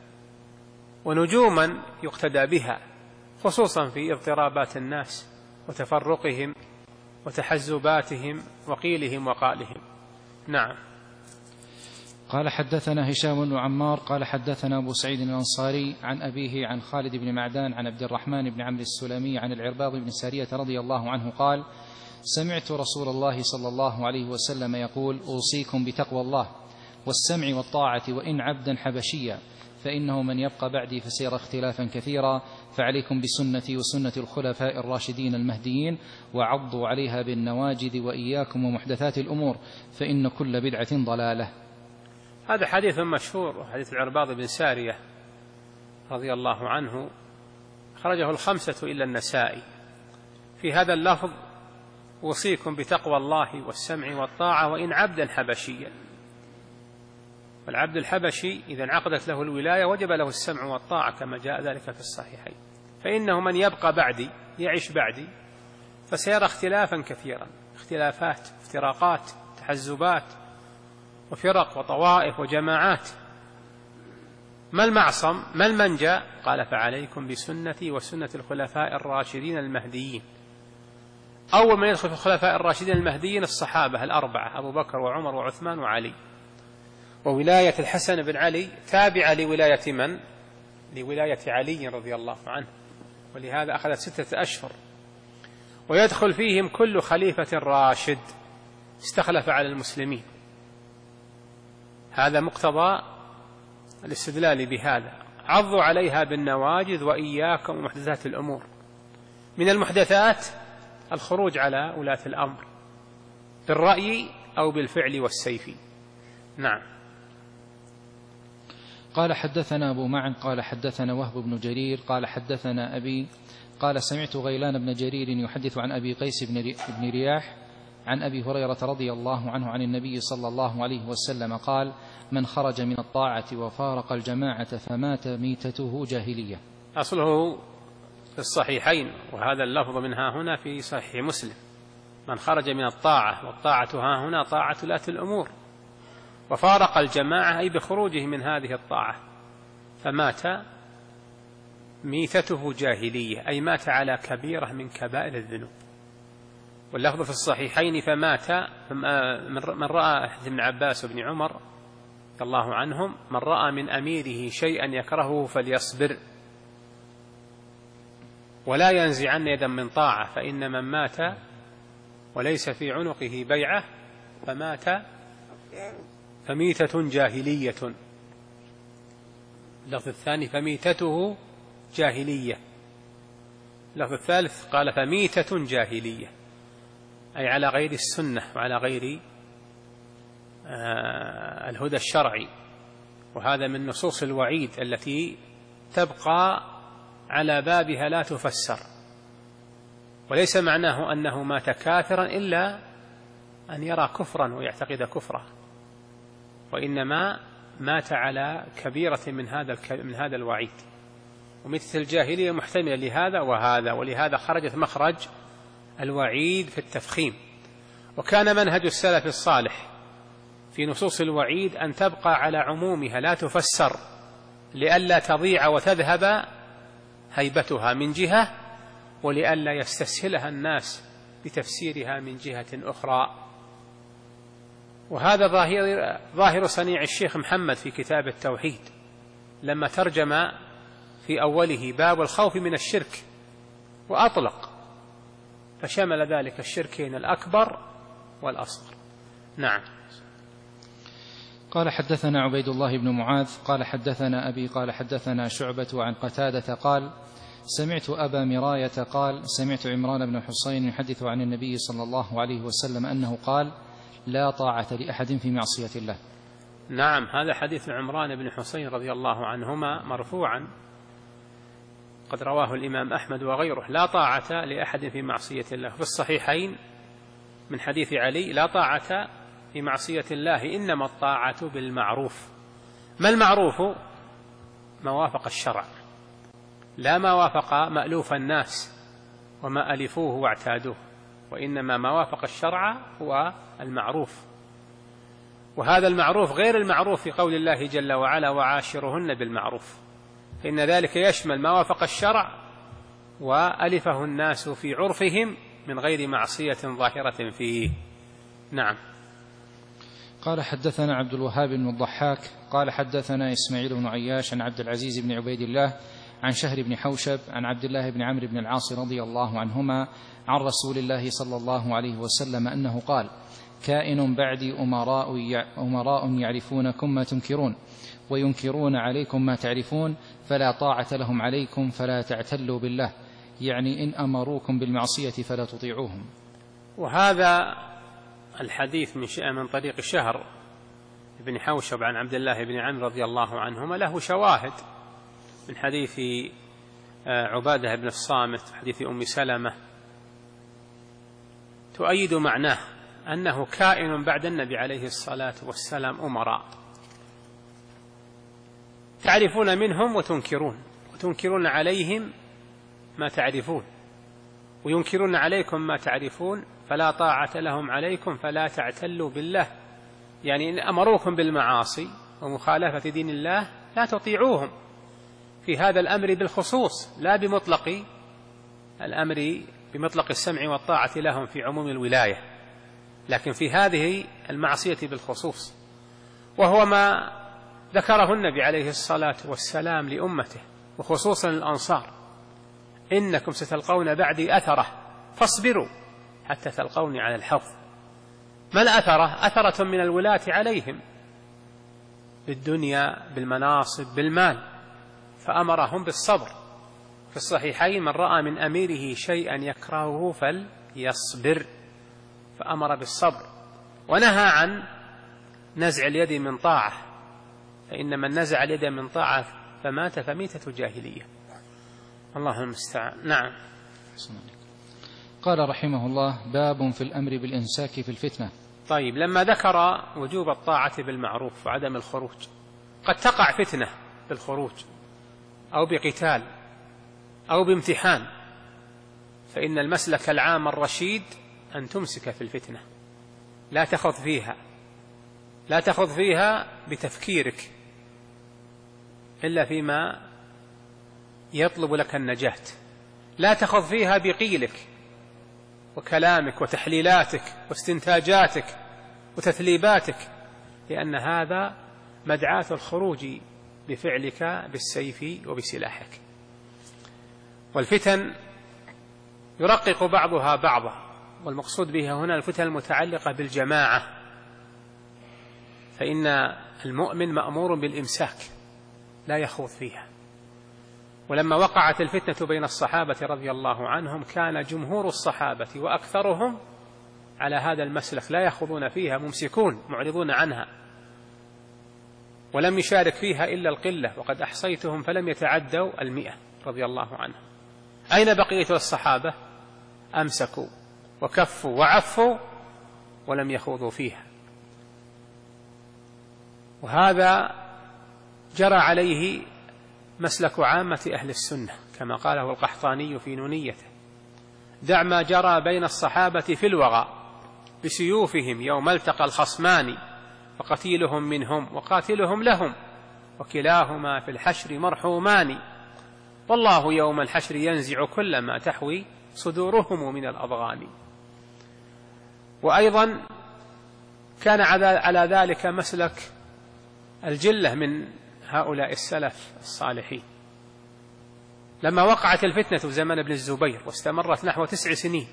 ونجوما يقتدى بها، خصوصا في اضطرابات الناس وتفرقهم وتحزباتهم وقيلهم وقالهم. نعم. قال حدثنا هشام بن عمار قال حدثنا أبو سعيد الأنصاري عن أبيه عن خالد بن معدان عن عبد الرحمن بن عمرو السلمي عن العرباض بن سارية رضي الله عنه قال سمعت رسول الله صلى الله عليه وسلم يقول أوصيكم بتقوى الله والسمع والطاعة وإن عبدا حبشيا، فإنه من يبقى بعدي فسيرى اختلافا كثيرا، فعليكم بسنتي وسنة الخلفاء الراشدين المهديين وعضوا عليها بالنواجذ، وإياكم ومحدثات الأمور فإن كل بدعة ضلالة. هذا حديث مشهور، حديث العرباض بن سارية رضي الله عنه، خرجه الخمسة إلا النسائي. في هذا اللفظ أوصيكم بتقوى الله والسمع والطاعة وإن عبدا حبشيا، والعبد الحبشي إذا انعقدت له الولاية وجب له السمع والطاعة كما جاء ذلك في الصحيحين، فإنه من يبقى بعدي يعيش بعدي فسيرى اختلافا كثيرا، اختلافات افتراقات تحزبات وفرق وطوائف وجماعات. ما المعصم ما المنجى؟ قال فعليكم بسنتي وسنة الخلفاء الراشدين المهديين. أول من يدخل في الخلفاء الراشدين المهديين الصحابة الأربعة أبو بكر وعمر وعثمان وعلي، وولاية الحسن بن علي تابعة لولاية من؟ لولاية علي رضي الله عنه، ولهذا أخذت ستة أشهر. ويدخل فيهم كل خليفة راشد استخلف على المسلمين. هذا مقتضى الاستدلال بهذا. عضوا عليها بالنواجذ وإياكم ومحدثات الأمور. من المحدثات الخروج على ولاة الأمر بالرأي أو بالفعل والسيف. نعم. قال حدثنا أبو معن قال حدثنا وهب بن جرير قال حدثنا أبي قال سمعت غيلان بن جرير يحدث عن أبي قيس بن رياح عن أبي هريرة رضي الله عنه عن النبي صلى الله عليه وسلم قال: من خرج من الطاعة وفارق الجماعة فمات ميتته جاهلية. أصله في الصحيحين، وهذا اللفظ منها هنا في صحيح مسلم: من خرج من الطاعة، والطاعة ها هنا طاعة ولاة الأمور، وفارق الجماعة أي بخروجه من هذه الطاعة فمات ميتته جاهلية، أي مات على كبيرة من كبائر الذنوب. واللفظ في الصحيحين: فمات من رأى ابن عباس وابن عمر رضي الله عنهم: من رأى من أميره شيئا يكرهه فليصبر ولا ينزعن يدا من طاعة، فإن من مات وليس في عنقه بيعة فمات فميتة جاهلية. اللفظ الثاني: فميتته جاهلية. اللفظ الثالث قال: فميتة جاهلية، أي على غير السنة وعلى غير آه الهدى الشرعي. وهذا من نصوص الوعيد التي تبقى على بابها لا تفسر. وليس معناه أنه مات كافرا إلا أن يرى كفرا ويعتقد كفره، وإنما مات على كبيرة من هذا من هذا الوعيد. وميتة الجاهلية محتملة لهذا وهذا، ولهذا خرجت مخرج الوعيد في التفخيم. وكان منهج السلف الصالح في نصوص الوعيد أن تبقى على عمومها لا تفسر، لئلا تضيع وتذهب هيبتها من جهة، ولئلا يستسهلها الناس بتفسيرها من جهة أخرى. وهذا ظاهر, ظاهر صنيع الشيخ محمد في كتاب التوحيد لما ترجم في أوله باب الخوف من الشرك وأطلق، فشمل ذلك الشركين الأكبر والأصغر. نعم. قال حدثنا عبيد الله بن معاذ قال حدثنا أبي قال حدثنا شعبة عن قتادة قال: سمعت أبا مراية قال: سمعت عمران بن حسين يحدث عن النبي صلى الله عليه وسلم أنه قال: لا طاعة لأحد في معصية الله. نعم، هذا حديث عمران بن حسين رضي الله عنهما مرفوعا، قد رواه الإمام أحمد وغيره: لا طاعة لأحد في معصية الله. في الصحيحين من حديث علي: لا طاعة في معصية الله، إنما الطاعة بالمعروف. ما المعروف؟ ما وافق الشرع، لا ما وافق مألوف الناس وما ألفوه واعتادوه، وإنما ما وافق الشرع هو المعروف. وهذا المعروف غير المعروف في قول الله جل وعلا: وعاشرهن بالمعروف، فإن ذلك يشمل ما وافق الشرع وألفه الناس في عرفهم من غير معصية ظاهرة فيه. نعم. قال حدثنا عبد الوهاب بن الضحاك قال حدثنا إسماعيل بن عياش عن عبد العزيز بن عبيد الله عن شهر بن حوشب عن عبد الله بن عمرو بن العاص رضي الله عنهما عن رسول الله صلى الله عليه وسلم أنه قال: كائن بعدي أمراء, أمراء يعرفونكم ما تنكرون وينكرون عليكم ما تعرفون، فلا طاعة لهم عليكم فلا تعتلوا بالله، يعني إن أمروكم بالمعصية فلا تطيعوهم. وهذا الحديث من من طريق شهر بن حوشب عن عبد الله بن عمرو رضي الله عنهما له شواهد من حديث عبادة بن الصامت، حديث أم سلمة، تؤيد معناه أنه كائن بعد النبي عليه الصلاة والسلام أمراء تعرفون منهم وتنكرون، وتنكرون عليهم ما تعرفون، وينكرون عليكم ما تعرفون، فلا طاعة لهم عليكم فلا تعتلوا بالله، يعني إن أمروكم بالمعاصي ومخالفة دين الله لا تطيعوهم في هذا الأمر بالخصوص، لا بمطلق الأمر بمطلق السمع والطاعة لهم في عموم الولاية، لكن في هذه المعصية بالخصوص. وهو ما ذكره النبي عليه الصلاة والسلام لأمته وخصوصا الأنصار: إنكم ستلقون بعدي أثرة فاصبروا حتى تلقوني على الحوض. ما الأثرة؟ أثرة من الولاة عليهم بالدنيا، بالمناصب، بالمال، فأمرهم بالصبر. في الصحيحين: من رأى من أميره شيئا يكرهه فليصبر، فأمر بالصبر، ونهى عن نزع اليد من طاعة، فإن من نزع اليد من طاعة فمات فميتة جاهلية. الله المستعان. نعم. قال رحمه الله: باب في الأمر بالإمساك في الفتنة. طيب، لما ذكر وجوب الطاعة بالمعروف وعدم الخروج، قد تقع فتنة بالخروج أو بقتال أو بامتحان، فإن المسلك العام الرشيد أن تمسك في الفتنة، لا تخض فيها، لا تخض فيها بتفكيرك إلا فيما يطلب لك النجاة، لا تخض فيها بقيلك وكلامك وتحليلاتك واستنتاجاتك وتثليباتك، لأن هذا مدعاة الخروج بفعلك بالسيف وبسلاحك. والفتن يرقق بعضها بعضا، والمقصود بها هنا الفتن المتعلقة بالجماعة، فإن المؤمن مأمور بالإمساك لا يخوض فيها. ولما وقعت الفتنة بين الصحابة رضي الله عنهم كان جمهور الصحابة وأكثرهم على هذا المسلك، لا يخوضون فيها، ممسكون معرضون عنها، ولم يشارك فيها إلا القلة، وقد أحصيتهم فلم يتعدوا المئة رضي الله عنهم. أين بقية الصحابة؟ أمسكوا وكفوا وعفوا ولم يخوضوا فيها، وهذا جرى عليه مسلك عامة أهل السنة كما قاله القحطاني في نونيته: دع ما جرى بين الصحابة في الوغى بسيوفهم يوم التقى الخصمان، فقتيلهم منهم وقاتلهم لهم، وكلاهما في الحشر مرحومان، والله يوم الحشر ينزع كل ما تحوي صدورهم من الأضغان. وأيضا كان على ذلك مسلك الجلة من هؤلاء السلف الصالحين. لما وقعت الفتنة زمن ابن الزبير واستمرت نحو تسع سنين،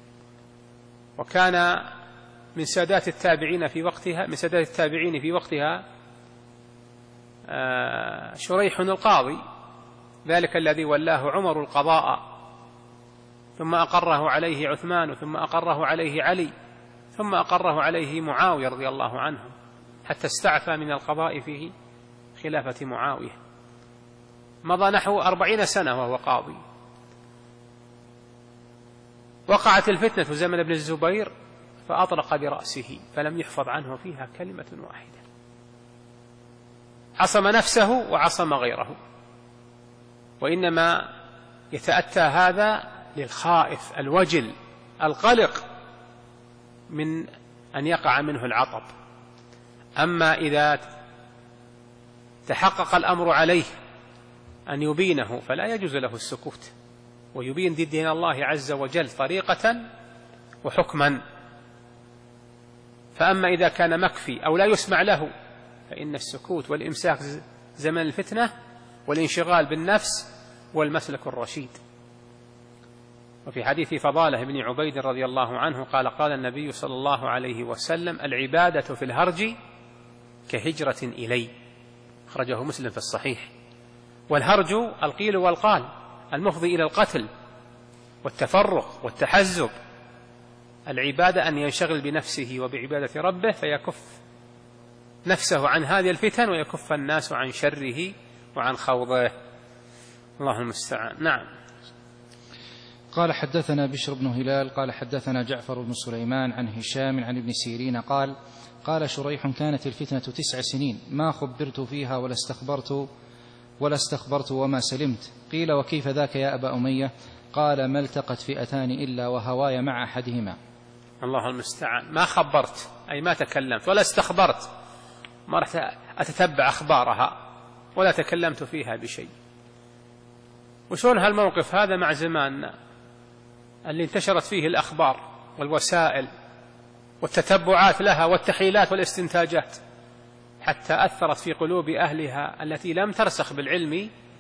وكان من سادات التابعين في وقتها من سادات التابعين في وقتها شريح القاضي، ذلك الذي ولاه عمر القضاء، ثم أقره عليه عثمان، ثم أقره عليه علي، ثم أقره عليه معاوية رضي الله عنه، حتى استعفى من القضاء فيه خلافة معاوية. مضى نحو أربعين سنة وهو قاضي. وقعت الفتنة زمن ابن الزبير فأطرق برأسه فلم يحفظ عنه فيها كلمة واحدة، عصم نفسه وعصم غيره، وإنما يتأتى هذا للخائف الوجل القلق من أن يقع منه العطب. أما إذا تحقق الأمر عليه أن يبينه فلا يجوز له السكوت، ويبين دين الله عز وجل طريقة وحكما. فأما إذا كان مكفي أو لا يسمع له فإن السكوت والإمساك زمن الفتنة والانشغال بالنفس والمسلك الرشيد. وفي حديث فضالة بن عبيد رضي الله عنه قال: قال النبي صلى الله عليه وسلم: العبادة في الهرج كهجرة إلي، أخرجه مسلم في الصحيح. والهرج القيل والقال المفضي إلى القتل والتفرق والتحزب. العبادة أن ينشغل بنفسه وبعبادة ربه فيكف نفسه عن هذه الفتن ويكف الناس عن شره وعن خوضه. الله المستعان. نعم. قال: حدثنا بشر بن هلال قال حدثنا جعفر بن سليمان عن هشام عن ابن سيرين قال: قال شريح: كانت الفتنة تسع سنين ما خبرت فيها ولا استخبرت ولا استخبرت وما سلمت. قيل: وكيف ذاك يا أبا أمية؟ قال: ما التقت فئتان إلا وهواي مع أحدهما. الله المستعان. ما خبرت أي ما تكلمت، ولا استخبرت ما رحت أتتبع أخبارها، ولا تكلمت فيها بشيء. وشون هالموقف هذا مع زماننا اللي انتشرت فيه الأخبار والوسائل والتتبعات لها والتحليلات والاستنتاجات، حتى أثرت في قلوب أهلها التي لم ترسخ بالعلم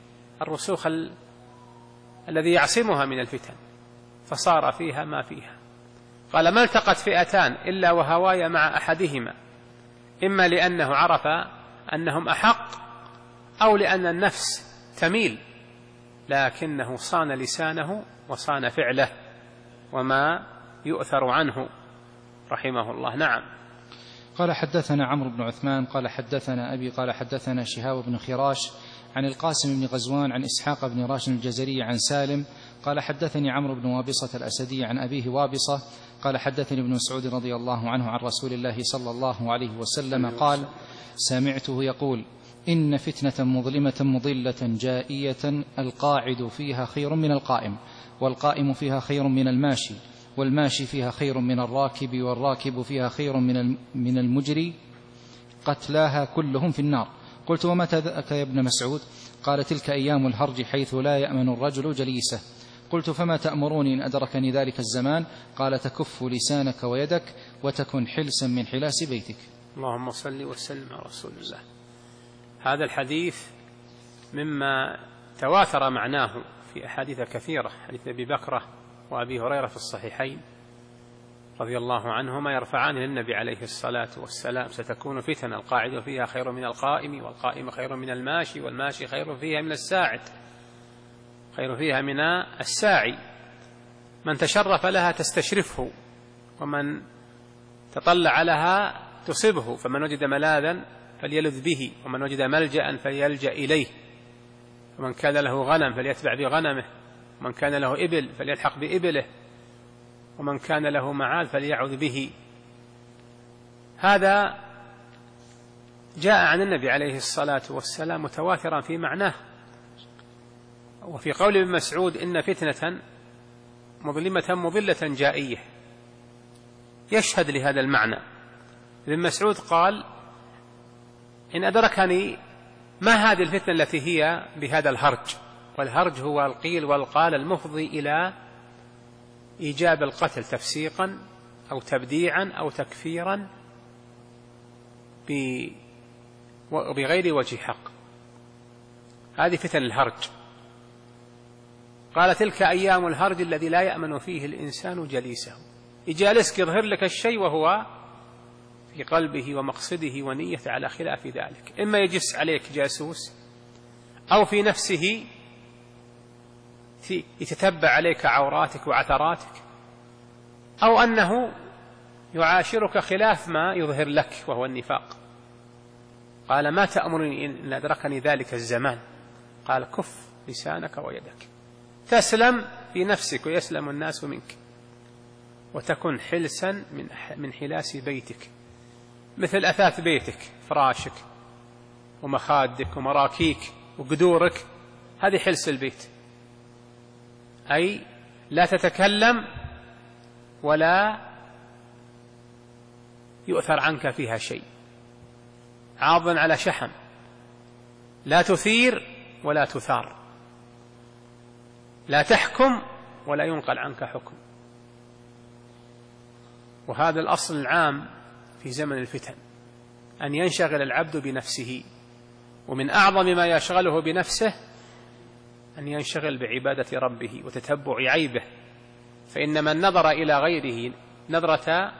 الرسوخ ال... الذي يعصمها من الفتن، فصار فيها ما فيها. قال: ما التقت فئتان إلا وهوايا مع أحدهما، إما لأنه عرف أنهم أحق، أو لأن النفس تميل، لكنه صان لسانه وصان فعله وما يؤثر عنه رحمه الله. نعم. قال: حدثنا عمرو بن عثمان قال حدثنا أبي قال حدثنا شهاب بن خراش عن القاسم بن غزوان عن إسحاق بن راشد الجزري عن سالم قال: حدثني عمرو بن وابصة الأسدي عن أبيه وابصة قال: حدثني ابن مسعود رضي الله عنه عن رسول الله صلى الله عليه وسلم قال: سمعته يقول: إن فتنة مظلمة مضلة جائية القاعد فيها خير من القائم، والقائم فيها خير من الماشي، والماشي فيها خير من الراكب، والراكب فيها خير من المجري، قتلاها كلهم في النار. قلت: ومتى ذاك يا ابن مسعود؟ قال: تلك أيام الهرج حيث لا يأمن الرجل جليسه. قلت: فما تأمروني إن أدركني ذلك الزمان؟ قال: تكف لسانك ويدك وتكن حلسا من حلاس بيتك. اللهم صل وسلم على رسول الله. هذا الحديث مما تواتر معناه في أحاديث كثيرة، حديث أبي بكرة وأبي هريرة في الصحيحين رضي الله عنهما يرفعان للنبي عليه الصلاة والسلام: ستكون فتنة القاعد فيها خير من القائم، والقائم خير من الماشي، والماشي خير فيها من الساعد، خير فيها من الساعي. من تشرف لها تستشرفه، ومن تطلع لها تصبه، فمن وجد ملاذا فليلذ به، ومن وجد ملجأ فليلجأ إليه، ومن كان له غنم فليتبع بغنمه، ومن كان له إبل فليلحق بإبله، ومن كان له معال فليعذ به. هذا جاء عن النبي عليه الصلاة والسلام متواترا في معناه. وفي قول ابن مسعود: إن فتنة مظلمة مضلة جائية، يشهد لهذا المعنى. ابن مسعود قال: إن أدركني ما هذه الفتنة التي هي بهذا الهرج، والهرج هو القيل والقال المفضي إلى إيجاب القتل تفسيقا أو تبديعا أو تكفيرا بغير وجه حق. هذه فتن الهرج. قال: تلك أيام الهرج الذي لا يأمن فيه الإنسان جليسه. يجالسك يظهر لك الشيء وهو في قلبه ومقصده ونيته على خلاف ذلك، إما يجس عليك جاسوس، أو في نفسه يتتبع عليك عوراتك وعثراتك، أو أنه يعاشرك خلاف ما يظهر لك وهو النفاق. قال: ما تأمرني إن أدركني ذلك الزمان؟ قال: كف لسانك ويدك، تسلم في نفسك ويسلم الناس منك، وتكن حلسا من من حلاس بيتك، مثل أثاث بيتك، فراشك ومخادك ومراكيك وقدورك، هذه حلس البيت، أي لا تتكلم ولا يؤثر عنك فيها شيء، عاضا على شحم، لا تثير ولا تثار، لا تحكم ولا ينقل عنك حكم. وهذا الأصل العام في زمن الفتن، أن ينشغل العبد بنفسه، ومن أعظم ما يشغله بنفسه أن ينشغل بعبادة ربه وتتبع عيبه، فإن من نظر إلى غيره نظرة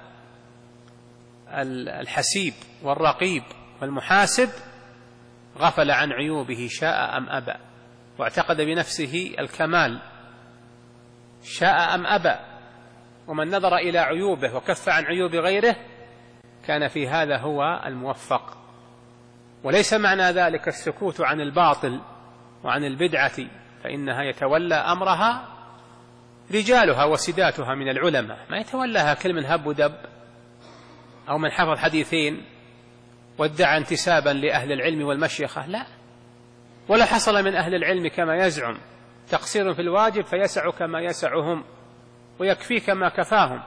الحسيب والرقيب والمحاسب غفل عن عيوبه شاء أم أبى، واعتقد بنفسه الكمال شاء أم أبى. ومن نظر إلى عيوبه وكف عن عيوب غيره كان في هذا هو الموفق. وليس معنى ذلك السكوت عن الباطل وعن البدعة، فإنها يتولى أمرها رجالها وسداتها من العلماء، ما يتولاها كل من هب ودب أو من حفظ حديثين وادعى انتسابا لأهل العلم والمشيخة، لا. ولا حصل من أهل العلم كما يزعم تقصير في الواجب فيسعك ما يسعهم ويكفيك ما كفاهم،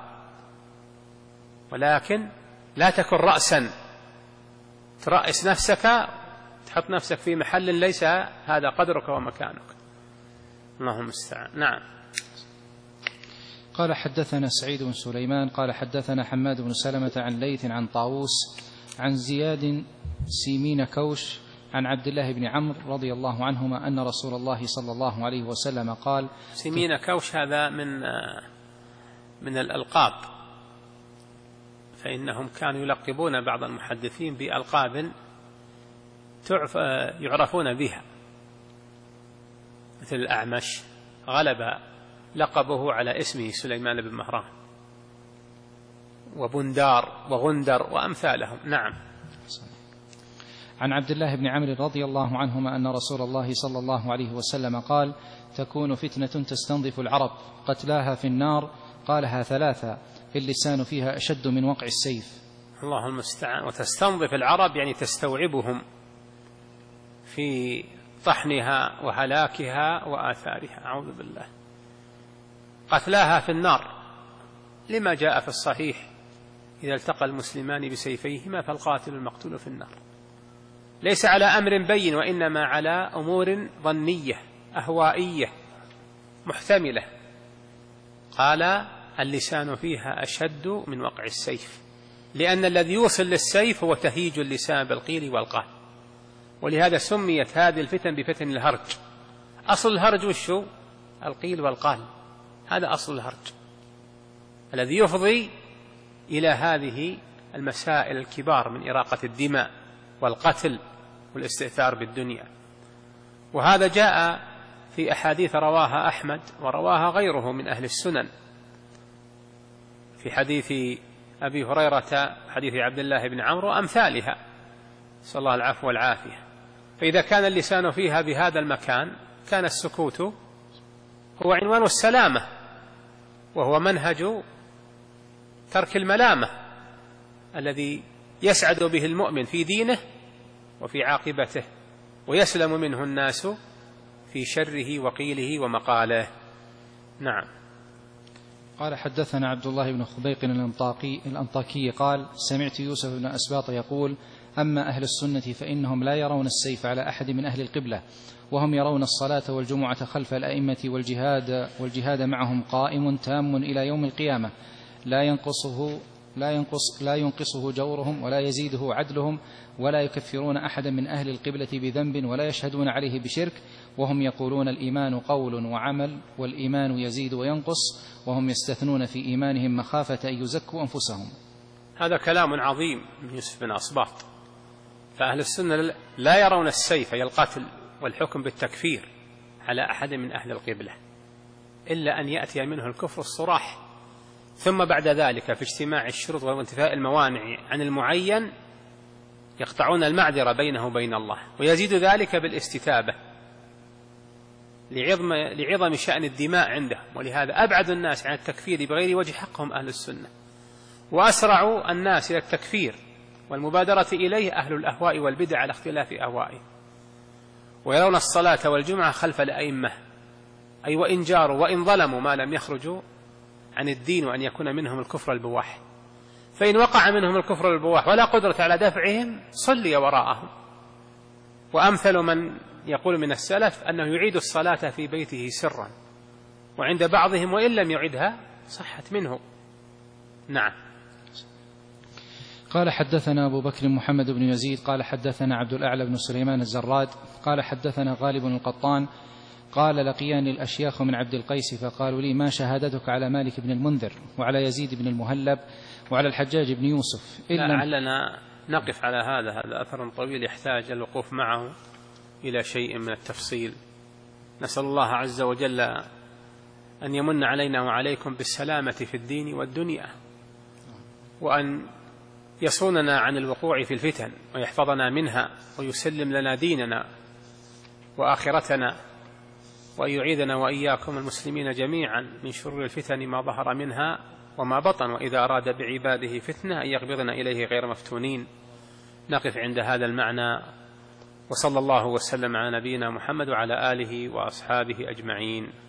ولكن لا تكن رأسا ترأس نفسك، تحط نفسك في محل ليس هذا قدرك ومكانك. اللهم استعان. نعم. قال: حدثنا سعيد بن سليمان قال حدثنا حماد بن سلمة عن ليث عن طاووس عن زياد سيمين كوش عن عبد الله بن عمرو رضي الله عنهما أن رسول الله صلى الله عليه وسلم قال: سمين كوش هذا من من الألقاب، فإنهم كانوا يلقبون بعض المحدثين بألقاب يعرفون بها، مثل الأعمش غلب لقبه على اسمه سليمان بن مهران، وبندار وغندر وأمثالهم. نعم. عن عبد الله بن عمرو رضي الله عنهما أن رسول الله صلى الله عليه وسلم قال: تكون فتنة تستنظف العرب قتلاها في النار، قالها ثلاثة، اللسان فيها أشد من وقع السيف. الله المستعان. وتستنظف العرب يعني تستوعبهم في طحنها وهلاكها وآثارها، أعوذ بالله. قتلاها في النار لما جاء في الصحيح: إذا التقى المسلمان بسيفيهما فالقاتل المقتول في النار. ليس على أمر بين، وإنما على أمور ظنية أهوائية محتملة. قال: اللسان فيها أشد من وقع السيف، لأن الذي يوصل للسيف هو تهيج اللسان بالقيل والقال، ولهذا سميت هذه الفتن بفتن الهرج. أصل الهرج وشو؟ القيل والقال، هذا أصل الهرج الذي يفضي إلى هذه المسائل الكبار من إراقة الدماء والقتل والاستئثار بالدنيا. وهذا جاء في أحاديث رواها أحمد ورواها غيره من أهل السنن، في حديث أبي هريرة، حديث عبد الله بن عمرو وأمثالها، صلى الله العفو والعافية. فإذا كان اللسان فيها بهذا المكان كان السكوت هو عنوان السلامة، وهو منهج ترك الملامة الذي يسعد به المؤمن في دينه وفي عاقبته، ويسلم منه الناس في شره وقيله ومقاله. نعم. قال: حدثنا عبد الله بن خبيق الأنطاكي, الأنطاكي قال: سمعت يوسف بن أسباط يقول: أما أهل السنة فإنهم لا يرون السيف على أحد من أهل القبلة، وهم يرون الصلاة والجمعة خلف الأئمة والجهاد, والجهاد معهم قائم تام إلى يوم القيامة، لا ينقصه لا ينقص لا ينقصه جورهم ولا يزيده عدلهم، ولا يكفرون أحدا من أهل القبلة بذنب ولا يشهدون عليه بشرك، وهم يقولون الإيمان قول وعمل، والإيمان يزيد وينقص، وهم يستثنون في إيمانهم مخافة أن يزكوا أنفسهم. هذا كلام عظيم من يوسف بن أسباط. فأهل السنة لا يرون السيف أي القتل والحكم بالتكفير على أحد من أهل القبلة، إلا أن يأتي منه الكفر الصراح، ثم بعد ذلك في اجتماع الشروط وانتفاء الموانع عن المعين يقطعون المعذرة بينه وبين الله، ويزيد ذلك بالاستتابة لعظم, لعظم شأن الدماء عندهم. ولهذا أبعد الناس عن التكفير بغير وجه حقهم أهل السنة، وأسرع الناس إلى التكفير والمبادرة إليه أهل الأهواء والبدع على اختلاف أهوائهم. ويرون الصلاة والجمعة خلف الأئمة، أي وإن جاروا وإن ظلموا ما لم يخرجوا عن الدين، وأن يكون منهم الكفر البواح. فإن وقع منهم الكفر البواح ولا قدرة على دفعهم صلي وراءهم. وأمثل من يقول من السلف أنه يعيد الصلاة في بيته سرا، وعند بعضهم وإن لم يعدها صحت منه. نعم. قال: حدثنا أبو بكر محمد بن يزيد قال: حدثنا عبد الأعلى بن سليمان الزراد قال: حدثنا غالب القطان قال: لقياني الأشياخ من عبد القيس فقالوا لي: ما شهادتك على مالك بن المنذر وعلى يزيد بن المهلب وعلى الحجاج بن يوسف؟ لعلنا نقف على هذا، هذا أثر طويل يحتاج الوقوف معه إلى شيء من التفصيل. نسأل الله عز وجل أن يمن علينا وعليكم بالسلامة في الدين والدنيا، وأن يصوننا عن الوقوع في الفتن ويحفظنا منها، ويسلم لنا ديننا وآخرتنا، وأن يعيذنا وإياكم المسلمين جميعا من شرور الفتن ما ظهر منها وما بطن، وإذا أراد بعباده فتنة أن يقبضنا إليه غير مفتونين. نقف عند هذا المعنى، وصلى الله وسلم على نبينا محمد وعلى آله وأصحابه أجمعين.